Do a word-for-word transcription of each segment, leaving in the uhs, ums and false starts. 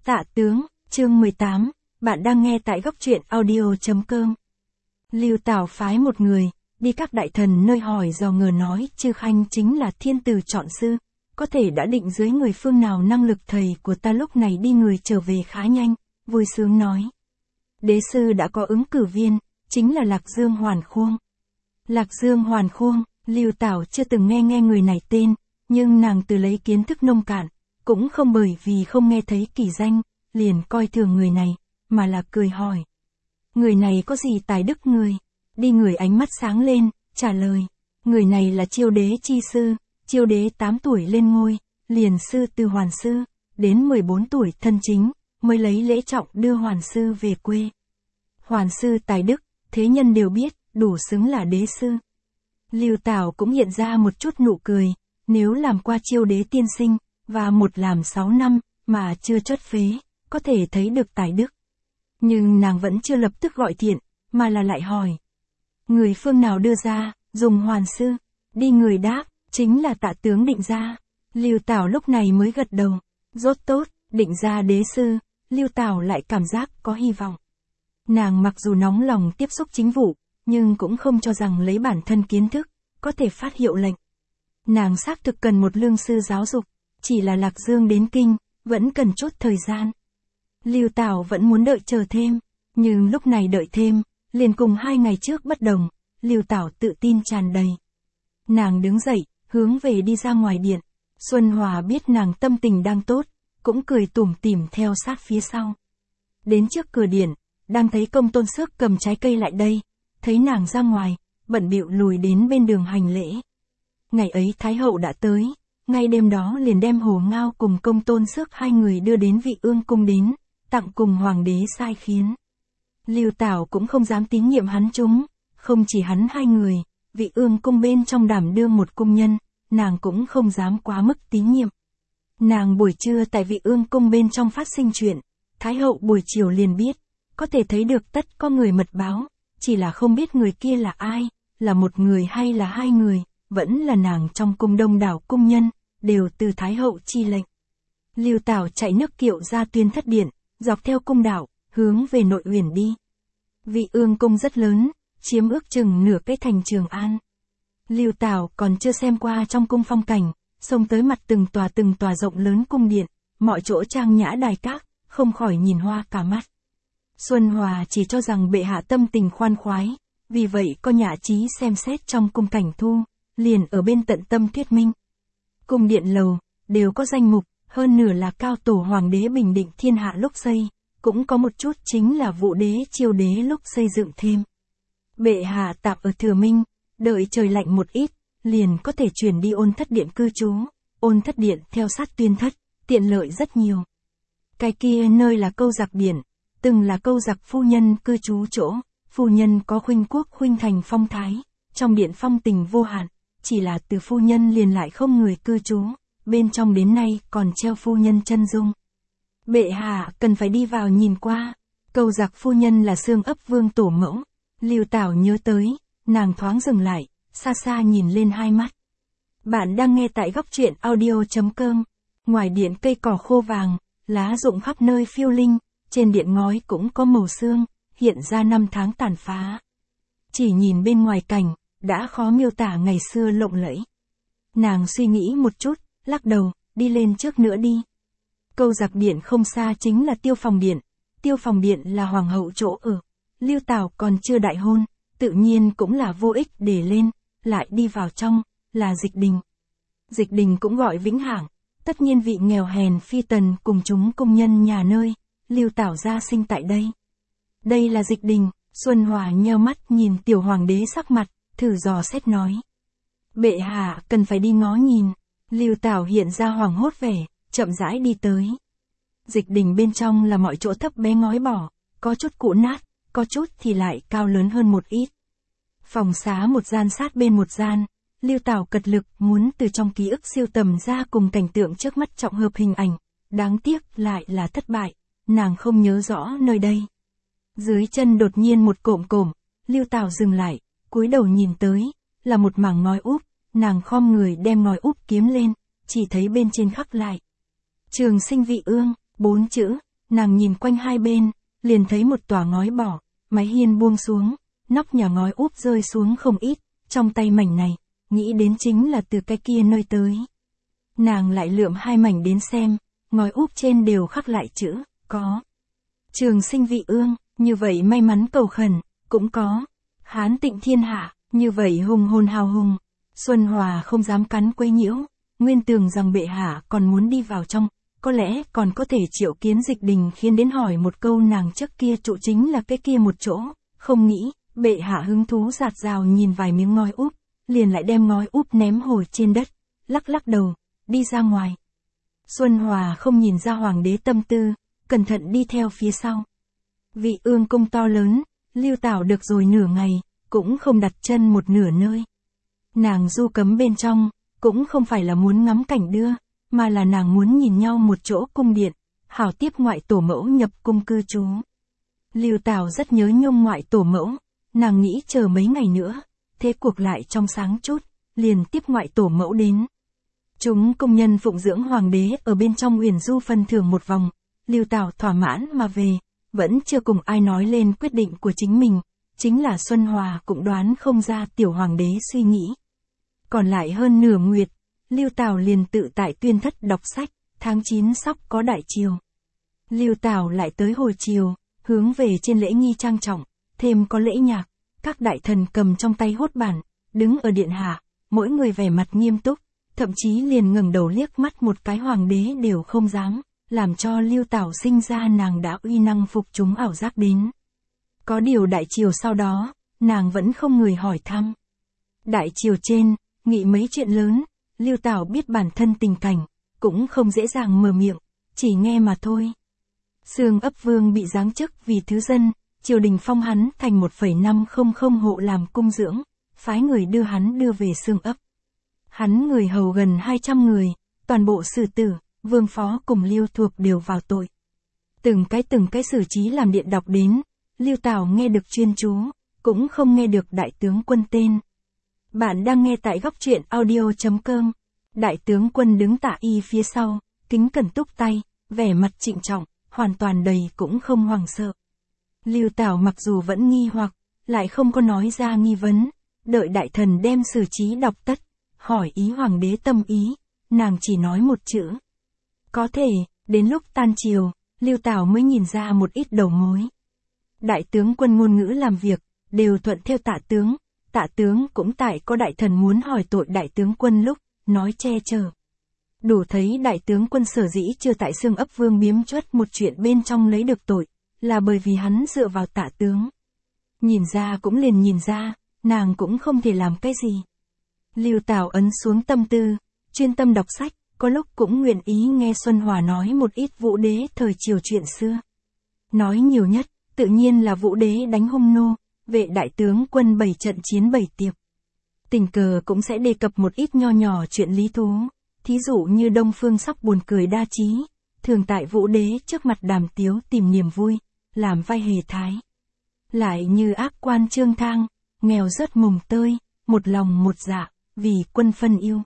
Tạ tướng, chương mười tám, bạn đang nghe tại góc truyện audio chấm com. Lưu Tảo phái một người, đi các đại thần nơi hỏi dò ngờ nói Chư Khanh chính là thiên tử chọn sư, có thể đã định dưới người phương nào năng lực thầy của ta lúc này đi người trở về khá nhanh, vui sướng nói. Đế sư đã có ứng cử viên, chính là Lạc Dương Hoàn Khuông. Lạc Dương Hoàn Khuông, Lưu Tảo chưa từng nghe nghe người này tên, nhưng nàng từ lấy kiến thức nông cạn, cũng không bởi vì không nghe thấy kỳ danh, liền coi thường người này, mà là cười hỏi. Người này có gì tài đức người? Đi người ánh mắt sáng lên, trả lời. Người này là Chiêu đế chi sư, Chiêu đế tám tuổi lên ngôi, liền sư từ Hoàn sư, đến mười bốn tuổi thân chính, mới lấy lễ trọng đưa Hoàn sư về quê. Hoàn sư tài đức, thế nhân đều biết, đủ xứng là đế sư. Lưu Tảo cũng hiện ra một chút nụ cười, nếu làm qua Chiêu đế tiên sinh, và một làm sáu năm, mà chưa chót phế, có thể thấy được tài đức. Nhưng nàng vẫn chưa lập tức gọi thiện, mà là lại hỏi. Người phương nào đưa ra, dùng Hoàn sư, đi người đáp, chính là Tạ tướng định ra. Lưu Tảo lúc này mới gật đầu, rốt tốt, định ra đế sư, Lưu Tảo lại cảm giác có hy vọng. Nàng mặc dù nóng lòng tiếp xúc chính vụ, nhưng cũng không cho rằng lấy bản thân kiến thức, có thể phát hiệu lệnh. Nàng xác thực cần một lương sư giáo dục, chỉ là Lạc Dương đến kinh, vẫn cần chút thời gian. Lưu Tảo vẫn muốn đợi chờ thêm, nhưng lúc này đợi thêm, liền cùng hai ngày trước bất đồng, Lưu Tảo tự tin tràn đầy. Nàng đứng dậy, hướng về đi ra ngoài điện, Xuân Hòa biết nàng tâm tình đang tốt, cũng cười tủm tỉm theo sát phía sau. Đến trước cửa điện, đang thấy Công Tôn Xước cầm trái cây lại đây, thấy nàng ra ngoài, bận bịu lùi đến bên đường hành lễ. Ngày ấy Thái hậu đã tới, ngay đêm đó liền đem Hồ Ngao cùng Công Tôn Xước hai người đưa đến Vị Ương cung đến, tặng cùng hoàng đế sai khiến. Lưu Tảo cũng không dám tín nhiệm hắn chúng, không chỉ hắn hai người, Vị Ương cung bên trong đảm đương một cung nhân, nàng cũng không dám quá mức tín nhiệm. Nàng buổi trưa tại Vị Ương cung bên trong phát sinh chuyện, Thái hậu buổi chiều liền biết, có thể thấy được tất có người mật báo, chỉ là không biết người kia là ai, là một người hay là hai người, vẫn là nàng trong cung đông đảo cung nhân, đều từ Thái hậu chi lệnh. Lưu Tảo chạy nước kiệu ra Tuyên Thất điện, dọc theo cung đạo, hướng về nội uyển đi. Vị Ương cung rất lớn, chiếm ước chừng nửa cái thành Trường An. Lưu Tảo còn chưa xem qua trong cung phong cảnh, xông tới mặt từng tòa từng tòa rộng lớn cung điện, mọi chỗ trang nhã đài các, không khỏi nhìn hoa cả mắt. Xuân Hòa chỉ cho rằng bệ hạ tâm tình khoan khoái, vì vậy có nhã trí xem xét trong cung cảnh thu, liền ở bên tận tâm thuyết minh. Cung điện lầu, đều có danh mục, hơn nửa là cao tổ hoàng đế bình định thiên hạ lúc xây, cũng có một chút chính là Vũ đế Chiêu đế lúc xây dựng thêm. Bệ hạ tạm ở Thừa Minh, đợi trời lạnh một ít, liền có thể chuyển đi Ôn Thất điện cư trú, Ôn Thất điện theo sát Tuyên Thất, tiện lợi rất nhiều. Cái kia nơi là Câu Giặc điện, từng là Câu Giặc phu nhân cư trú chỗ, phu nhân có khuynh quốc khuynh thành phong thái, trong điện phong tình vô hạn, chỉ là từ phu nhân liền lại không người cư trú, bên trong đến nay còn treo phu nhân chân dung. Bệ hạ cần phải đi vào nhìn qua, Câu Giặc phu nhân là xương ấp vương tổ mẫu. Lưu Tảo nhớ tới, nàng thoáng dừng lại, xa xa nhìn lên hai mắt. Bạn đang nghe tại góc truyện audio chấm com. Ngoài điện cây cỏ khô vàng, lá rụng khắp nơi phiêu linh, trên điện ngói cũng có màu xương, hiện ra năm tháng tàn phá. Chỉ nhìn bên ngoài cảnh, đã khó miêu tả ngày xưa lộng lẫy. Nàng suy nghĩ một chút, lắc đầu, đi lên trước nữa đi. Câu Giặc điện không xa chính là Tiêu Phòng điện, Tiêu Phòng điện là hoàng hậu chỗ ở. Lưu Tảo còn chưa đại hôn, tự nhiên cũng là vô ích để lên, lại đi vào trong, là Dịch đình. Dịch đình cũng gọi Vĩnh Hảng, tất nhiên vị nghèo hèn phi tần cùng chúng công nhân nhà nơi, Lưu Tảo gia sinh tại đây. Đây là Dịch đình, Xuân Hòa nheo mắt nhìn tiểu hoàng đế sắc mặt, thử dò xét nói. Bệ hạ cần phải đi ngó nhìn, Lưu Tảo hiện ra hoảng hốt vẻ, chậm rãi đi tới. Dịch đình bên trong là mọi chỗ thấp bé ngói bỏ, có chút cũ nát, có chút thì lại cao lớn hơn một ít. Phòng xá một gian sát bên một gian, Lưu Tảo cật lực muốn từ trong ký ức siêu tầm ra cùng cảnh tượng trước mắt trọng hợp hình ảnh, đáng tiếc lại là thất bại, nàng không nhớ rõ nơi đây. Dưới chân đột nhiên một cộm cộm, Lưu Tảo dừng lại, cúi đầu nhìn tới, là một mảng ngói úp, nàng khom người đem ngói úp kiếm lên, chỉ thấy bên trên khắc lại. Trường Sinh Vị Ương, bốn chữ, nàng nhìn quanh hai bên, liền thấy một tòa ngói bỏ, mái hiên buông xuống, nóc nhà ngói úp rơi xuống không ít, trong tay mảnh này, nghĩ đến chính là từ cái kia nơi tới. Nàng lại lượm hai mảnh đến xem, ngói úp trên đều khắc lại chữ, có. Trường sinh vị ương, như vậy may mắn cầu khẩn, cũng có. Hán tịnh thiên hạ, như vậy hùng hồn hào hùng. Xuân Hòa không dám cắn quấy nhiễu, nguyên tưởng rằng bệ hạ còn muốn đi vào trong, có lẽ còn có thể triệu kiến Dịch Đình khiến đến hỏi một câu nàng trước kia trụ chính là cái kia một chỗ, không nghĩ, bệ hạ hứng thú giạt rào nhìn vài miếng ngói úp, liền lại đem ngói úp ném hồi trên đất, lắc lắc đầu, đi ra ngoài. Xuân Hòa không nhìn ra hoàng đế tâm tư, cẩn thận đi theo phía sau. Vị ương cung to lớn, Lưu Tảo được rồi nửa ngày, cũng không đặt chân một nửa nơi. Nàng du cấm bên trong, cũng không phải là muốn ngắm cảnh đưa, mà là nàng muốn nhìn nhau một chỗ cung điện, hảo tiếp ngoại tổ mẫu nhập cung cư trú. Lưu Tảo rất nhớ nhung ngoại tổ mẫu, nàng nghĩ chờ mấy ngày nữa, thế cuộc lại trong sáng chút, liền tiếp ngoại tổ mẫu đến. Chúng công nhân phụng dưỡng hoàng đế ở bên trong Uyển Du phân thưởng một vòng, Lưu Tảo thỏa mãn mà về, vẫn chưa cùng ai nói lên quyết định của chính mình, chính là Xuân Hòa cũng đoán không ra tiểu hoàng đế suy nghĩ. Còn lại hơn nửa nguyệt, Lưu Tảo liền tự tại tuyên thất đọc sách, tháng chín sắp có đại triều. Lưu Tảo lại tới hồi chiều, hướng về trên lễ nghi trang trọng, thêm có lễ nhạc, các đại thần cầm trong tay hốt bản, đứng ở điện hạ, mỗi người vẻ mặt nghiêm túc, thậm chí liền ngẩng đầu liếc mắt một cái hoàng đế đều không dám, làm cho Lưu Tảo sinh ra nàng đã uy năng phục chúng ảo giác đến. Có điều đại triều sau đó, nàng vẫn không người hỏi thăm. Đại triều trên, nghị mấy chuyện lớn, Lưu Tảo biết bản thân tình cảnh, cũng không dễ dàng mở miệng, chỉ nghe mà thôi. Xương ấp vương bị giáng chức vì thứ dân, triều đình phong hắn thành một phẩy năm không không hộ làm cung dưỡng, phái người đưa hắn đưa về xương ấp. Hắn người hầu gần hai trăm người, toàn bộ xử tử, vương phó cùng Lưu Thuộc đều vào tội. Từng cái từng cái xử trí làm điện đọc đến, Lưu Tảo nghe được chuyên chú, cũng không nghe được đại tướng quân tên. Bạn đang nghe tại góc truyện audio chấm com. Đại tướng quân đứng tạ y phía sau, kính cẩn túc tay, vẻ mặt trịnh trọng, hoàn toàn đầy cũng không hoảng sợ. Lưu Tảo mặc dù vẫn nghi hoặc, lại không có nói ra nghi vấn, đợi đại thần đem xử trí đọc tất, hỏi ý hoàng đế tâm ý, nàng chỉ nói một chữ. Có thể, đến lúc tan chiều, Lưu Tảo mới nhìn ra một ít đầu mối. Đại tướng quân ngôn ngữ làm việc, đều thuận theo tạ tướng, tạ tướng cũng tại có đại thần muốn hỏi tội đại tướng quân lúc, nói che chở. Đủ thấy đại tướng quân sở dĩ chưa tại xương ấp vương biếm chuất một chuyện bên trong lấy được tội, là bởi vì hắn dựa vào tạ tướng. Nhìn ra cũng liền nhìn ra, nàng cũng không thể làm cái gì. Lưu Tảo ấn xuống tâm tư, chuyên tâm đọc sách, có lúc cũng nguyện ý nghe Xuân Hòa nói một ít Vũ đế thời triều chuyện xưa. Nói nhiều nhất, tự nhiên là Vũ đế đánh Hung Nô, vệ đại tướng quân bảy trận chiến bảy tiệp. Tình cờ cũng sẽ đề cập một ít nho nhỏ chuyện lý thú, thí dụ như Đông Phương Sóc buồn cười đa trí, thường tại Vũ đế trước mặt đàm tiếu tìm niềm vui, làm vai hề thái. Lại như ác quan Trương Thang, nghèo rớt mùng tơi, một lòng một dạ, vì quân phân yêu.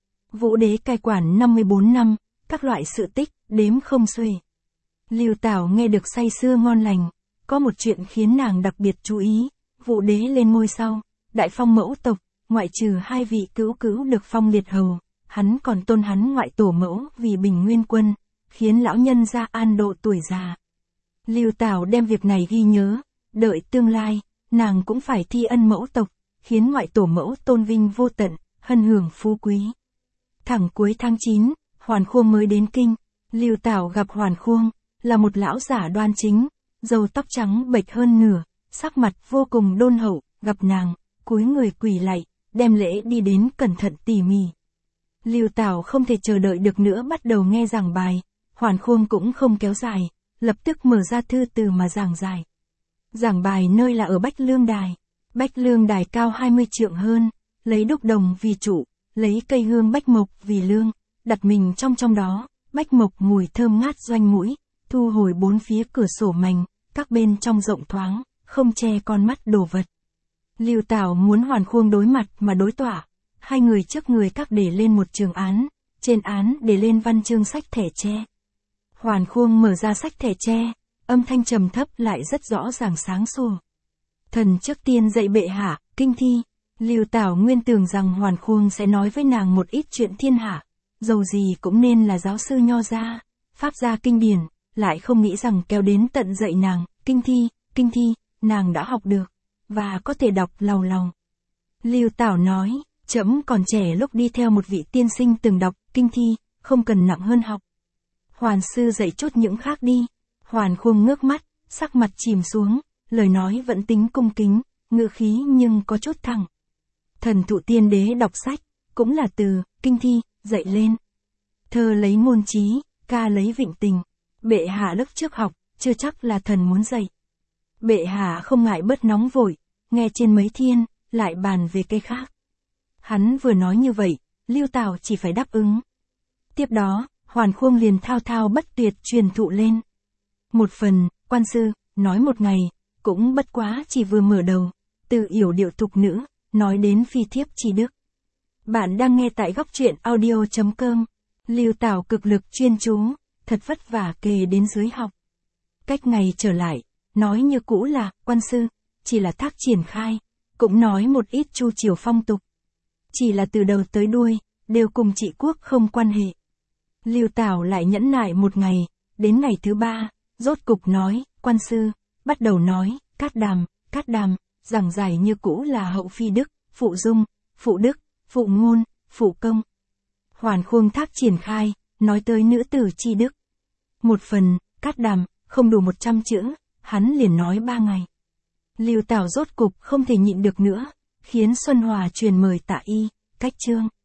Vũ đế cai quản năm mươi bốn năm, các loại sự tích, đếm không xuể. Lưu Tảo nghe được say sưa ngon lành, có một chuyện khiến nàng đặc biệt chú ý, Vũ đế lên ngôi sau, đại phong mẫu tộc, ngoại trừ hai vị cữu cữu được phong liệt hầu, hắn còn tôn hắn ngoại tổ mẫu vì bình nguyên quân, khiến lão nhân ra an độ tuổi già. Lưu Tảo đem việc này ghi nhớ, đợi tương lai, nàng cũng phải thi ân mẫu tộc, khiến ngoại tổ mẫu tôn vinh vô tận, hân hưởng phú quý. Thẳng cuối tháng chín, Hoàn Khuông mới đến kinh, Lưu Tảo gặp Hoàn Khuông, là một lão giả đoan chính, râu tóc trắng bệch hơn nửa, sắc mặt vô cùng đôn hậu, gặp nàng, cúi người quỳ lạy, đem lễ đi đến cẩn thận tỉ mỉ. Lưu Tảo không thể chờ đợi được nữa bắt đầu nghe giảng bài, Hoàn Khuông cũng không kéo dài, lập tức mở ra thư từ mà giảng giải. Giảng bài nơi là ở Bách Lương Đài, Bách Lương Đài cao hai mươi trượng hơn, lấy đúc đồng vì trụ, lấy cây hương bách mộc vì lương, đặt mình trong trong đó, bách mộc mùi thơm ngát doanh mũi, thu hồi bốn phía cửa sổ mành, các bên trong rộng thoáng, không che con mắt đồ vật. Lưu Tảo muốn Hoàn Khuông đối mặt mà đối tọa, hai người trước người các để lên một trường án, trên án để lên văn chương sách thẻ tre. Hoàn Khuông mở ra sách thẻ tre, âm thanh trầm thấp lại rất rõ ràng sáng sủa. Thần trước tiên dạy bệ hạ, kinh thi. Lưu Tảo nguyên tưởng rằng Hoàn Khuông sẽ nói với nàng một ít chuyện thiên hạ, dầu gì cũng nên là giáo sư nho gia, pháp gia kinh điển, lại không nghĩ rằng kéo đến tận dạy nàng, kinh thi, kinh thi, nàng đã học được, và có thể đọc lầu lầu. Lưu Tảo nói, trẫm còn trẻ lúc đi theo một vị tiên sinh từng đọc kinh thi, không cần nặng hơn học. Hoàn sư dạy chút những khác đi. Hoàn Khuông ngước mắt, sắc mặt chìm xuống, lời nói vẫn tính cung kính, ngữ khí nhưng có chút thẳng. Thần thụ tiên đế đọc sách, cũng là từ kinh thi dạy lên. Thơ lấy ngôn trí, ca lấy vịnh tình. Bệ hạ lúc trước học, chưa chắc là thần muốn dạy. Bệ hạ không ngại bớt nóng vội, nghe trên mấy thiên, lại bàn về cây khác. Hắn vừa nói như vậy, Lưu Tảo chỉ phải đáp ứng. Tiếp đó, Hoàn Khuông liền thao thao bất tuyệt truyền thụ lên. Một phần, quan sư, nói một ngày, cũng bất quá chỉ vừa mở đầu, từ yểu điệu tục nữ, nói đến phi thiếp tri đức. Bạn đang nghe tại góc truyện audio chấm com. Lưu Tảo cực lực chuyên chú, thật vất vả kề đến dưới học. Cách ngày trở lại, nói như cũ là, quan sư, chỉ là thác triển khai, cũng nói một ít chu chiều phong tục. Chỉ là từ đầu tới đuôi, đều cùng trị quốc không quan hệ. Lưu Tảo lại nhẫn nại một ngày, đến ngày thứ ba, rốt cục nói, quan sư, bắt đầu nói, cát đàm, cát đàm, giảng giải như cũ là hậu phi đức, phụ dung, phụ đức, phụ ngôn, phụ công. Hoàn Khuông thác triển khai, nói tới nữ tử tri đức. Một phần, cát đàm, không đủ một trăm chữ, hắn liền nói ba ngày. Lưu Tảo rốt cục không thể nhịn được nữa, khiến Xuân Hòa truyền mời Tạ Y, cách chương.